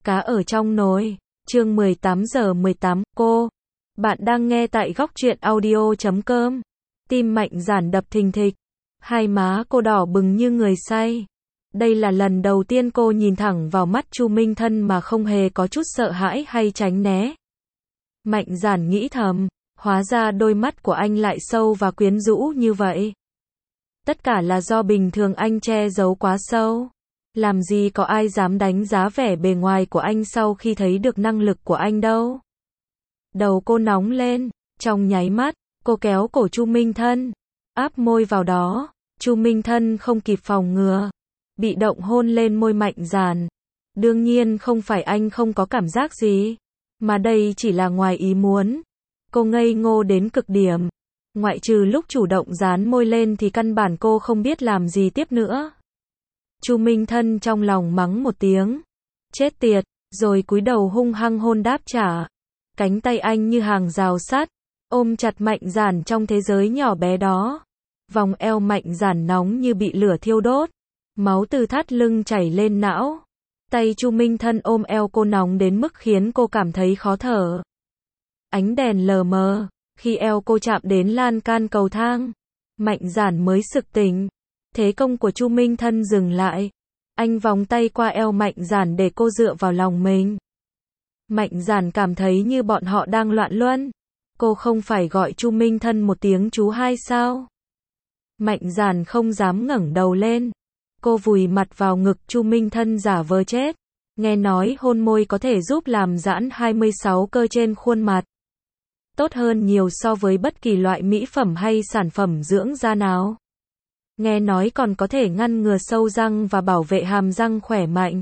Cá ở trong nồi. Chương 18:18. Bạn đang nghe tại góc truyện audio.com. Tim Mạnh Giản đập thình thịch. Hai má cô đỏ bừng như người say. Đây là lần đầu tiên cô nhìn thẳng vào mắt Chu Minh Thân mà không hề có chút sợ hãi hay tránh né. Mạnh Giản nghĩ thầm, hóa ra đôi mắt của anh lại sâu và quyến rũ như vậy. Tất cả là do bình thường anh che giấu quá sâu. Làm gì có ai dám đánh giá vẻ bề ngoài của anh sau khi thấy được năng lực của anh đâu. Đầu cô nóng lên, trong nháy mắt, cô kéo cổ Chu Minh Thân, áp môi vào đó. Chu Minh Thân không kịp phòng ngừa, bị động hôn lên môi Mạnh Giản. Đương nhiên không phải anh không có cảm giác gì, mà đây chỉ là ngoài ý muốn. Cô ngây ngô đến cực điểm. Ngoại trừ lúc chủ động dán môi lên thì căn bản cô không biết làm gì tiếp nữa. Chu Minh Thân trong lòng mắng một tiếng, chết tiệt, rồi cúi đầu hung hăng hôn đáp trả. Cánh tay anh như hàng rào sắt, ôm chặt Mạnh Giản trong thế giới nhỏ bé đó. Vòng eo Mạnh Giản nóng như bị lửa thiêu đốt, máu từ thắt lưng chảy lên não. Tay Chu Minh Thân ôm eo cô nóng đến mức khiến cô cảm thấy khó thở. Ánh đèn lờ mờ, khi eo cô chạm đến lan can cầu thang, Mạnh Giản mới sực tỉnh. Thế công của Chu Minh Thân dừng lại. Anh vòng tay qua eo Mạnh Giản để cô dựa vào lòng mình. Mạnh Giản cảm thấy như bọn họ đang loạn luân. Cô không phải gọi Chu Minh Thân một tiếng chú hai sao? Mạnh Giản không dám ngẩng đầu lên. Cô vùi mặt vào ngực Chu Minh Thân giả vờ chết. Nghe nói hôn môi có thể giúp làm giãn 26 cơ trên khuôn mặt. Tốt hơn nhiều so với bất kỳ loại mỹ phẩm hay sản phẩm dưỡng da nào. Nghe nói còn có thể ngăn ngừa sâu răng và bảo vệ hàm răng khỏe mạnh.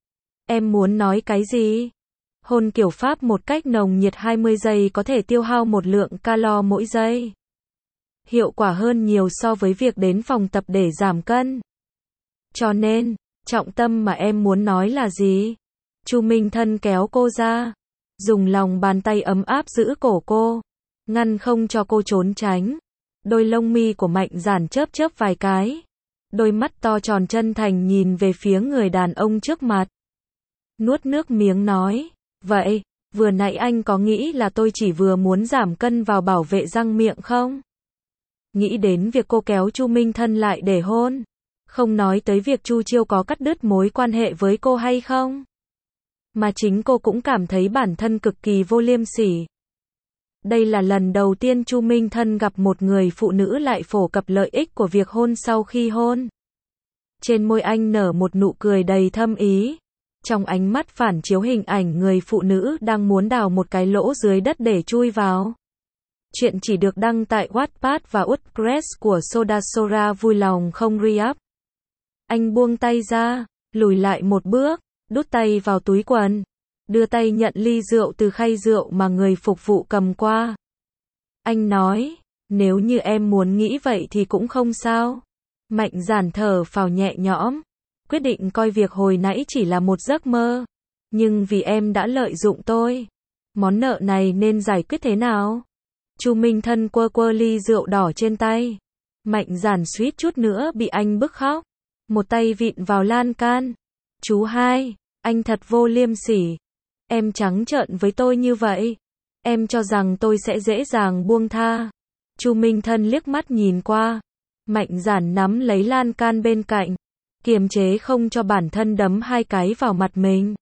Em muốn nói cái gì? Hôn kiểu Pháp một cách nồng nhiệt 20 giây có thể tiêu hao một lượng calo mỗi giây. Hiệu quả hơn nhiều so với việc đến phòng tập để giảm cân. Cho nên, trọng tâm mà em muốn nói là gì? Chu Minh Thân kéo cô ra, dùng lòng bàn tay ấm áp giữ cổ cô, ngăn không cho cô trốn tránh. Đôi lông mi của Mạnh Giản chớp chớp vài cái. Đôi mắt to tròn chân thành nhìn về phía người đàn ông trước mặt. Nuốt nước miếng nói, vậy, vừa nãy anh có nghĩ là tôi chỉ vừa muốn giảm cân vào bảo vệ răng miệng không? Nghĩ đến việc cô kéo Chu Minh Thân lại để hôn. Không nói tới việc Chu Chiêu có cắt đứt mối quan hệ với cô hay không. Mà chính cô cũng cảm thấy bản thân cực kỳ vô liêm sỉ. Đây là lần đầu tiên Chu Minh Thân gặp một người phụ nữ lại phổ cập lợi ích của việc hôn sau khi hôn. Trên môi anh nở một nụ cười đầy thâm ý. Trong ánh mắt phản chiếu hình ảnh người phụ nữ đang muốn đào một cái lỗ dưới đất để chui vào. Chuyện chỉ được đăng tại Wattpad và WordPress của Soda Sora vui lòng không re-up. Anh buông tay ra, lùi lại một bước, đút tay vào túi quần. Đưa tay nhận ly rượu từ khay rượu mà người phục vụ cầm qua. Anh nói, nếu như em muốn nghĩ vậy thì cũng không sao. Mạnh Giản thở phào nhẹ nhõm, quyết định coi việc hồi nãy chỉ là một giấc mơ. Nhưng vì em đã lợi dụng tôi, món nợ này nên giải quyết thế nào? Chu Minh Thân quơ quơ ly rượu đỏ trên tay. Mạnh Giản suýt chút nữa bị anh bức khóc. Một tay vịn vào lan can. Chú hai, anh thật vô liêm sỉ. Em trắng trợn với tôi như vậy. Em cho rằng tôi sẽ dễ dàng buông tha. Chu Minh Thân liếc mắt nhìn qua. Mạnh Giản nắm lấy lan can bên cạnh, kiềm chế không cho bản thân đấm hai cái vào mặt mình.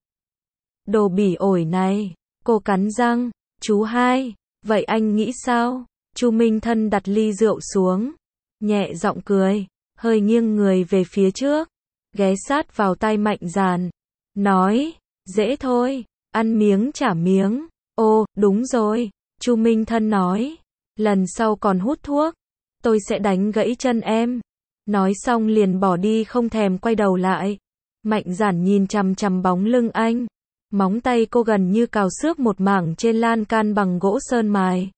Đồ bỉ ổi này. Cô cắn răng. Chú hai, vậy anh nghĩ sao? Chu Minh Thân đặt ly rượu xuống, nhẹ giọng cười, hơi nghiêng người về phía trước, ghé sát vào tai Mạnh Giản, nói, dễ thôi. Ăn miếng trả miếng. Ồ, đúng rồi. Chu Minh Thân nói. Lần sau còn hút thuốc, tôi sẽ đánh gãy chân em. Nói xong liền bỏ đi không thèm quay đầu lại. Mạnh Giản nhìn chằm chằm bóng lưng anh. Móng tay cô gần như cào xước một mảng trên lan can bằng gỗ sơn mài.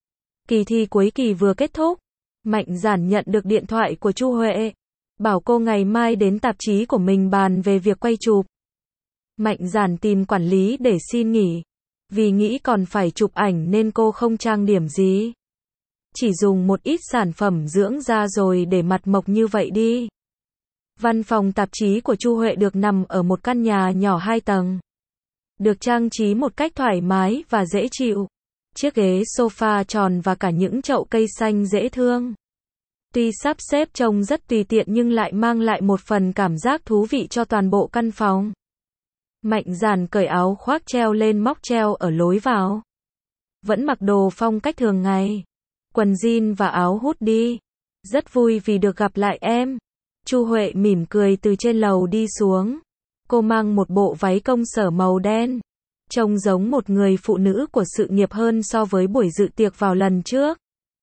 Kỳ thi cuối kỳ vừa kết thúc. Mạnh Giản nhận được điện thoại của Chu Huệ. Bảo cô ngày mai đến tạp chí của mình bàn về việc quay chụp. Mạnh Giản tìm quản lý để xin nghỉ. Vì nghĩ còn phải chụp ảnh nên cô không trang điểm gì. Chỉ dùng một ít sản phẩm dưỡng da rồi để mặt mộc như vậy đi. Văn phòng tạp chí của Chu Huệ được nằm ở một căn nhà nhỏ 2 tầng. được trang trí một cách thoải mái và dễ chịu. Chiếc ghế sofa tròn và cả những chậu cây xanh dễ thương. Tuy sắp xếp trông rất tùy tiện nhưng lại mang lại một phần cảm giác thú vị cho toàn bộ căn phòng. Mạnh Dạn cởi áo khoác treo lên móc treo ở lối vào. Vẫn mặc đồ phong cách thường ngày. Quần jean và áo hoodie. Rất vui vì được gặp lại em. Chu Huệ mỉm cười từ trên lầu đi xuống. Cô mang một bộ váy công sở màu đen. Trông giống một người phụ nữ của sự nghiệp hơn so với buổi dự tiệc vào lần trước.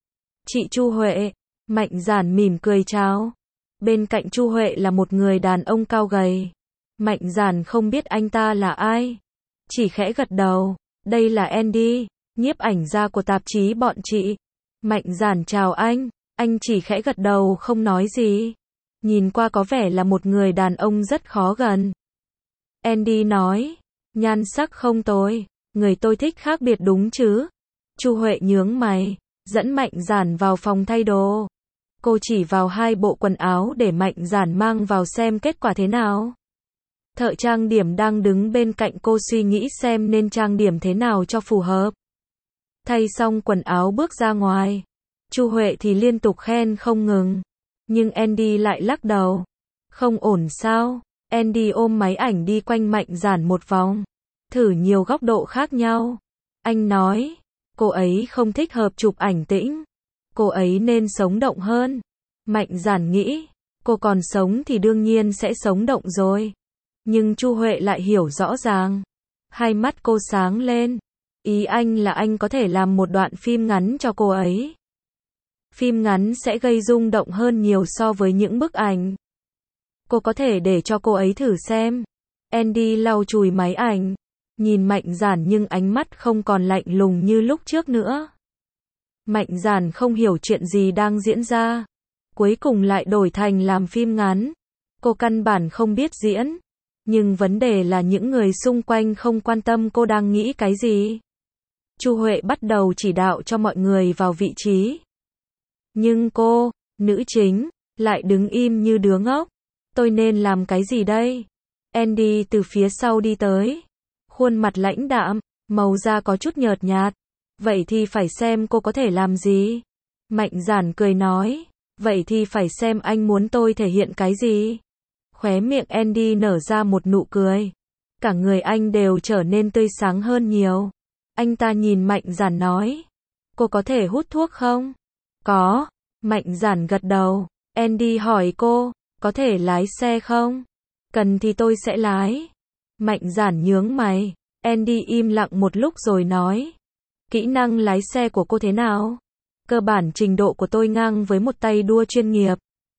Chị Chu Huệ. Mạnh Dạn mỉm cười chào. Bên cạnh Chu Huệ là một người đàn ông cao gầy. Mạnh Dạn không biết anh ta là ai. Chỉ khẽ gật đầu. Đây là Andy, nhiếp ảnh gia của tạp chí bọn chị. Mạnh Dạn chào anh chỉ khẽ gật đầu không nói gì. Nhìn qua có vẻ là một người đàn ông rất khó gần. Andy nói, nhan sắc không tồi, người tôi thích khác biệt đúng chứ. Chu Huệ nhướng mày, dẫn Mạnh Dạn vào phòng thay đồ. Cô chỉ vào 2 bộ quần áo để Mạnh Dạn mang vào xem kết quả thế nào. Thợ trang điểm đang đứng bên cạnh cô suy nghĩ xem nên trang điểm thế nào cho phù hợp. Thay xong quần áo bước ra ngoài. Chu Huệ thì liên tục khen không ngừng. Nhưng Andy lại lắc đầu. Không ổn sao? Andy ôm máy ảnh đi quanh Mạnh Dạn một vòng. Thử nhiều góc độ khác nhau. Anh nói, cô ấy không thích hợp chụp ảnh tĩnh. Cô ấy nên sống động hơn. Mạnh Dạn nghĩ, cô còn sống thì đương nhiên sẽ sống động rồi. Nhưng Chu Huệ lại hiểu rõ ràng. Hai mắt cô sáng lên. Ý anh là anh có thể làm một đoạn phim ngắn cho cô ấy. Phim ngắn sẽ gây rung động hơn nhiều so với những bức ảnh. Cô có thể để cho cô ấy thử xem. Andy lau chùi máy ảnh. Nhìn Mạnh Dạn nhưng ánh mắt không còn lạnh lùng như lúc trước nữa. Mạnh Dạn không hiểu chuyện gì đang diễn ra. Cuối cùng lại đổi thành làm phim ngắn. Cô căn bản không biết diễn. Nhưng vấn đề là những người xung quanh không quan tâm cô đang nghĩ cái gì. Chu Huệ bắt đầu chỉ đạo cho mọi người vào vị trí. Nhưng cô, nữ chính, lại đứng im như đứa ngốc. Tôi nên làm cái gì đây? Andy từ phía sau đi tới. Khuôn mặt lãnh đạm, màu da có chút nhợt nhạt. Vậy thì phải xem cô có thể làm gì. Mạnh Dạn cười nói. Vậy thì phải xem anh muốn tôi thể hiện cái gì. Khóe miệng Andy nở ra một nụ cười. Cả người anh đều trở nên tươi sáng hơn nhiều. Anh ta nhìn Mạnh Dạn nói. Cô có thể hút thuốc không? Có. Mạnh Dạn gật đầu. Andy hỏi cô, có thể lái xe không? Cần thì tôi sẽ lái. Mạnh Dạn nhướng mày. Andy im lặng một lúc rồi nói. Kỹ năng lái xe của cô thế nào? Cơ bản trình độ của tôi ngang với một tay đua chuyên nghiệp.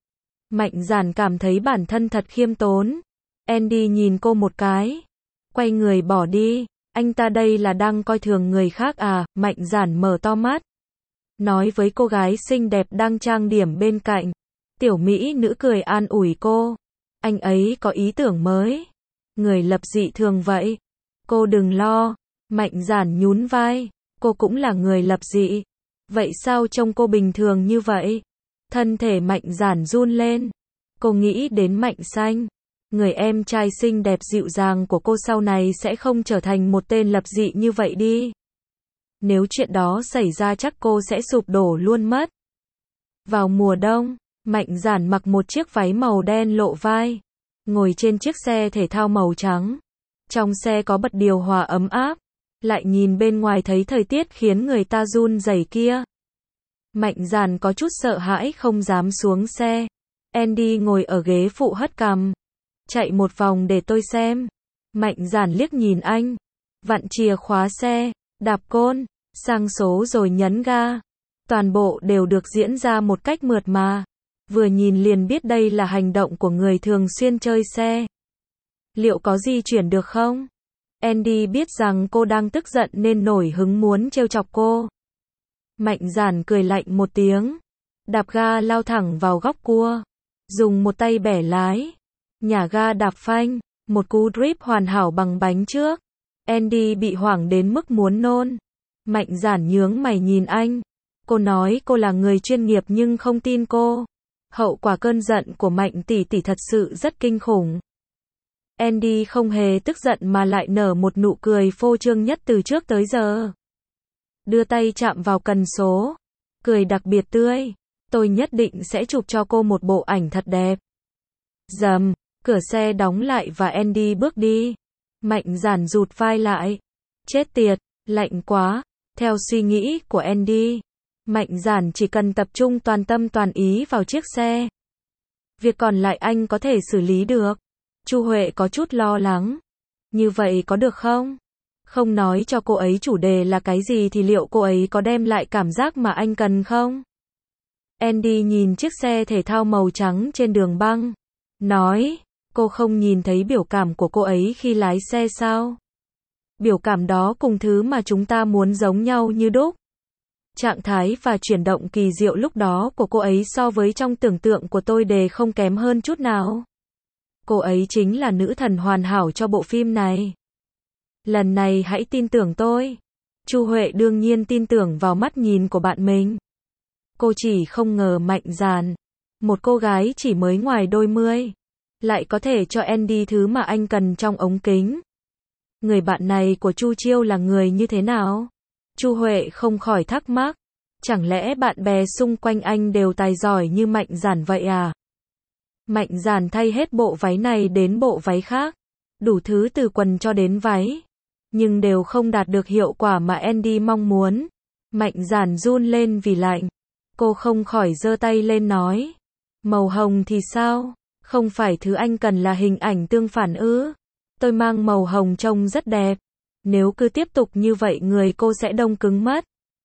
Mạnh Dạn cảm thấy bản thân thật khiêm tốn. Andy nhìn cô một cái. Quay người bỏ đi. Anh ta đây là đang coi thường người khác à? Mạnh Dạn mở to mắt. Nói với cô gái xinh đẹp đang trang điểm bên cạnh. Tiểu mỹ nữ cười an ủi cô. Anh ấy có ý tưởng mới. Người lập dị thường vậy. Cô đừng lo. Mạnh Dạn nhún vai. Cô cũng là người lập dị. Vậy sao trông cô bình thường như vậy? Thân thể Mạnh Dạn run lên. Cô nghĩ đến Mạnh Xanh. Người em trai xinh đẹp dịu dàng của cô sau này sẽ không trở thành một tên lập dị như vậy đi. Nếu chuyện đó xảy ra chắc cô sẽ sụp đổ luôn mất. Vào mùa đông, Mạnh Dạn mặc một chiếc váy màu đen lộ vai. Ngồi trên chiếc xe thể thao màu trắng. Trong xe có bật điều hòa ấm áp. Lại nhìn bên ngoài thấy thời tiết khiến người ta run rẩy kia. Mạnh Dạn có chút sợ hãi không dám xuống xe. Andy ngồi ở ghế phụ hất cằm. Chạy một vòng để tôi xem. Mạnh Dạn liếc nhìn anh. Vặn chìa khóa xe, đạp côn, sang số rồi nhấn ga. Toàn bộ đều được diễn ra một cách mượt mà. Vừa nhìn liền biết đây là hành động của người thường xuyên chơi xe. Liệu có di chuyển được không? Andy biết rằng cô đang tức giận nên nổi hứng muốn trêu chọc cô. Mạnh Dạn cười lạnh một tiếng. Đạp ga lao thẳng vào góc cua. Dùng một tay bẻ lái. Nhả ga đạp phanh. Một cú drip hoàn hảo bằng bánh trước. Andy bị hoảng đến mức muốn nôn. Mạnh Dạn nhướng mày nhìn anh. Cô nói cô là người chuyên nghiệp nhưng không tin cô. Hậu quả cơn giận của Mạnh tỷ tỷ thật sự rất kinh khủng. Andy không hề tức giận mà lại nở một nụ cười phô trương nhất từ trước tới giờ. Đưa tay chạm vào cần số. Cười đặc biệt tươi. Tôi nhất định sẽ chụp cho cô một bộ ảnh thật đẹp. Rầm, cửa xe đóng lại và Andy bước đi. Mạnh Giản rụt vai lại. Chết tiệt, lạnh quá. Theo suy nghĩ của Andy, Mạnh Giản chỉ cần tập trung toàn tâm toàn ý vào chiếc xe. Việc còn lại anh có thể xử lý được. Chu Huệ có chút lo lắng. Như vậy có được không? Không nói cho cô ấy chủ đề là cái gì thì liệu cô ấy có đem lại cảm giác mà anh cần không? Andy nhìn chiếc xe thể thao màu trắng trên đường băng. Nói, cô không nhìn thấy biểu cảm của cô ấy khi lái xe sao? Biểu cảm đó cùng thứ mà chúng ta muốn giống nhau như đúc. Trạng thái và chuyển động kỳ diệu lúc đó của cô ấy so với trong tưởng tượng của tôi đều không kém hơn chút nào. Cô ấy chính là nữ thần hoàn hảo cho bộ phim này. Lần này hãy tin tưởng tôi. Chu Huệ đương nhiên tin tưởng vào mắt nhìn của bạn mình. Cô chỉ không ngờ Mạnh Giản, một cô gái chỉ mới ngoài đôi mươi, lại có thể cho Andy thứ mà anh cần trong ống kính. Người bạn này của Chu Chiêu là người như thế nào? Chu Huệ không khỏi thắc mắc. Chẳng lẽ bạn bè xung quanh anh đều tài giỏi như Mạnh Giản vậy à? Mạnh Giản thay hết bộ váy này đến bộ váy khác. Đủ thứ từ quần cho đến váy. Nhưng đều không đạt được hiệu quả mà Andy mong muốn. Mạnh Giản run lên vì lạnh. Cô không khỏi giơ tay lên nói. Màu hồng thì sao? Không phải thứ anh cần là hình ảnh tương phản ư? Tôi mang màu hồng trông rất đẹp. Nếu cứ tiếp tục như vậy người cô sẽ đông cứng mất.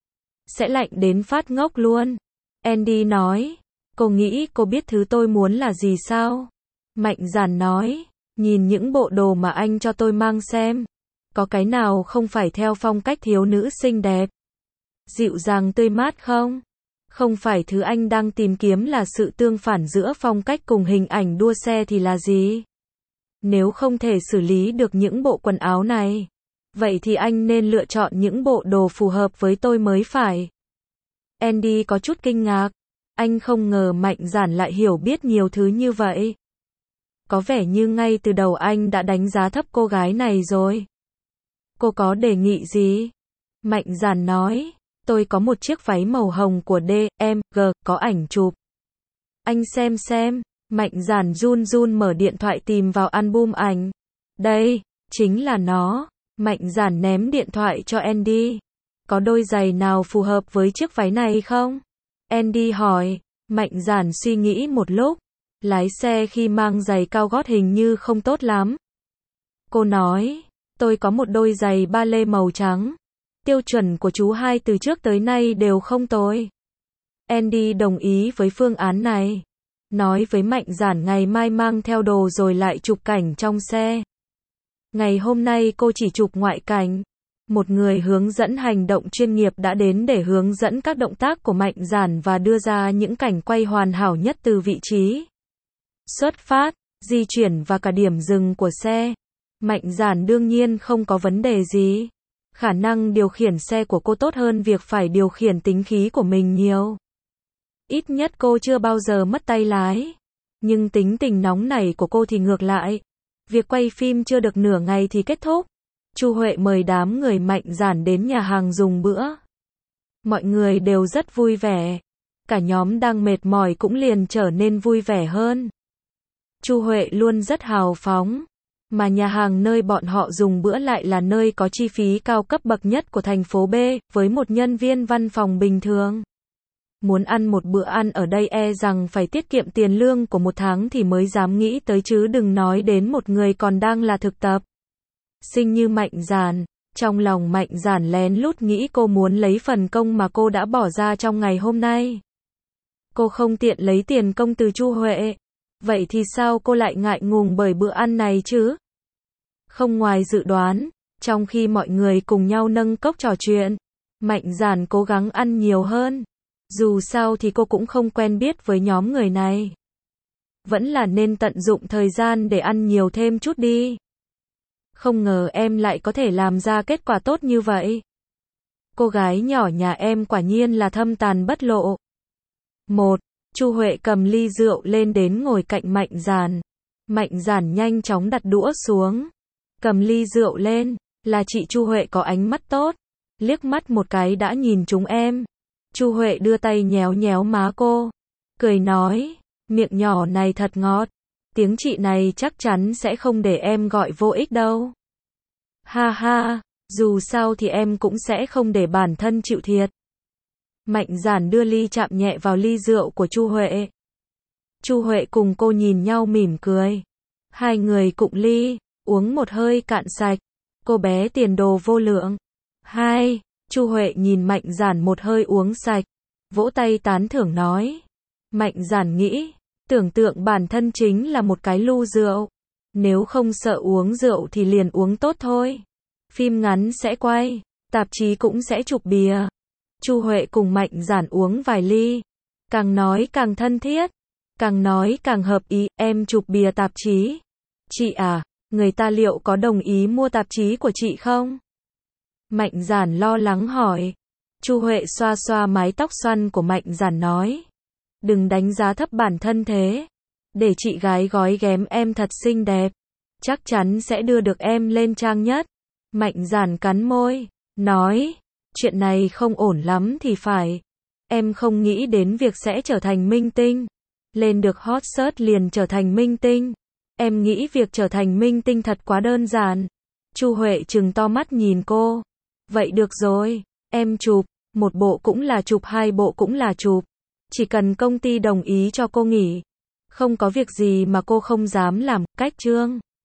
Sẽ lạnh đến phát ngốc luôn. Andy nói. Cô nghĩ cô biết thứ tôi muốn là gì sao? Mạnh Giản nói. Nhìn những bộ đồ mà anh cho tôi mang xem. Có cái nào không phải theo phong cách thiếu nữ xinh đẹp? Dịu dàng tươi mát không? Không phải thứ anh đang tìm kiếm là sự tương phản giữa phong cách cùng hình ảnh đua xe thì là gì? Nếu không thể xử lý được những bộ quần áo này, vậy thì anh nên lựa chọn những bộ đồ phù hợp với tôi mới phải. Andy có chút kinh ngạc. Anh không ngờ Mạnh Giản lại hiểu biết nhiều thứ như vậy. Có vẻ như ngay từ đầu anh đã đánh giá thấp cô gái này rồi. Cô có đề nghị gì? Mạnh Giản nói. Tôi có một chiếc váy màu hồng của D.M.G. có ảnh chụp. Anh xem. Mạnh Giản run run mở điện thoại tìm vào album ảnh. Đây, chính là nó. Mạnh Giản ném điện thoại cho Andy. Có đôi giày nào phù hợp với chiếc váy này không? Andy hỏi. Mạnh Giản suy nghĩ một lúc. Lái xe khi mang giày cao gót hình như không tốt lắm. Cô nói. Tôi có một đôi giày ba lê màu trắng. Tiêu chuẩn của chú hai từ trước tới nay đều không tồi. Andy đồng ý với phương án này. Nói với Mạnh Giản ngày mai mang theo đồ rồi lại chụp cảnh trong xe. Ngày hôm nay cô chỉ chụp ngoại cảnh. Một người hướng dẫn hành động chuyên nghiệp đã đến để hướng dẫn các động tác của Mạnh Giản và đưa ra những cảnh quay hoàn hảo nhất từ vị trí xuất phát, di chuyển và cả điểm dừng của xe. Mạnh Giản đương nhiên không có vấn đề gì. Khả năng điều khiển xe của cô tốt hơn việc phải điều khiển tính khí của mình nhiều. Ít nhất cô chưa bao giờ mất tay lái. Nhưng tính tình nóng nảy của cô thì ngược lại. Việc quay phim chưa được nửa ngày thì kết thúc. Chu Huệ mời đám người Mạnh Giản đến nhà hàng dùng bữa. Mọi người đều rất vui vẻ. Cả nhóm đang mệt mỏi cũng liền trở nên vui vẻ hơn. Chu Huệ luôn rất hào phóng. Mà nhà hàng nơi bọn họ dùng bữa lại là nơi có chi phí cao cấp bậc nhất của thành phố B, với một nhân viên văn phòng bình thường. Muốn ăn một bữa ăn ở đây e rằng phải tiết kiệm tiền lương của một tháng thì mới dám nghĩ tới chứ đừng nói đến một người còn đang là thực tập sinh như Mạnh Giản. Trong lòng Mạnh Giản lén lút nghĩ cô muốn lấy phần công mà cô đã bỏ ra trong ngày hôm nay. Cô không tiện lấy tiền công từ Chu Huệ. Vậy thì sao cô lại ngại ngùng bởi bữa ăn này chứ? Không ngoài dự đoán, trong khi mọi người cùng nhau nâng cốc trò chuyện, Mạnh Giản cố gắng ăn nhiều hơn. Dù sao thì cô cũng không quen biết với nhóm người này. Vẫn là nên tận dụng thời gian để ăn nhiều thêm chút đi. Không ngờ em lại có thể làm ra kết quả tốt như vậy. Cô gái nhỏ nhà em quả nhiên là thâm tàn bất lộ. Chu Huệ cầm ly rượu lên đến ngồi cạnh Mạnh Giản. Mạnh Giản nhanh chóng đặt đũa xuống, cầm ly rượu lên, là chị Chu Huệ có ánh mắt tốt, liếc mắt một cái đã nhìn chúng em. Chu Huệ đưa tay nhéo nhéo má cô, cười nói, miệng nhỏ này thật ngọt, tiếng chị này chắc chắn sẽ không để em gọi vô ích đâu. Ha ha, dù sao thì em cũng sẽ không để bản thân chịu thiệt. Mạnh Giản đưa ly chạm nhẹ vào ly rượu của Chu Huệ. Chu Huệ cùng cô nhìn nhau mỉm cười. Hai người cụng ly, uống một hơi cạn sạch. Cô bé tiền đồ vô lượng. Hai, Chu Huệ nhìn Mạnh Giản một hơi uống sạch, vỗ tay tán thưởng nói. Mạnh Giản nghĩ, tưởng tượng bản thân chính là một cái lu rượu. Nếu không sợ uống rượu thì liền uống tốt thôi. Phim ngắn sẽ quay, tạp chí cũng sẽ chụp bìa. Chu Huệ cùng Mạnh Giản uống vài ly, càng nói càng thân thiết, càng nói càng hợp ý. Em chụp bìa tạp chí. Chị à, người ta liệu có đồng ý mua tạp chí của chị không? Mạnh Giản lo lắng hỏi. Chu Huệ xoa xoa mái tóc xoăn của Mạnh Giản nói. Đừng đánh giá thấp bản thân thế. Để chị gái gói ghém em thật xinh đẹp. Chắc chắn sẽ đưa được em lên trang nhất. Mạnh Giản cắn môi, nói. Chuyện này không ổn lắm thì phải. Em không nghĩ đến việc sẽ trở thành minh tinh. Lên được hot search liền trở thành minh tinh. Em nghĩ việc trở thành minh tinh thật quá đơn giản. Chu Huệ trừng to mắt nhìn cô. Vậy được rồi, em chụp, một bộ cũng là chụp, hai bộ cũng là chụp. Chỉ cần công ty đồng ý cho cô nghỉ. Không có việc gì mà cô không dám làm, cách chương.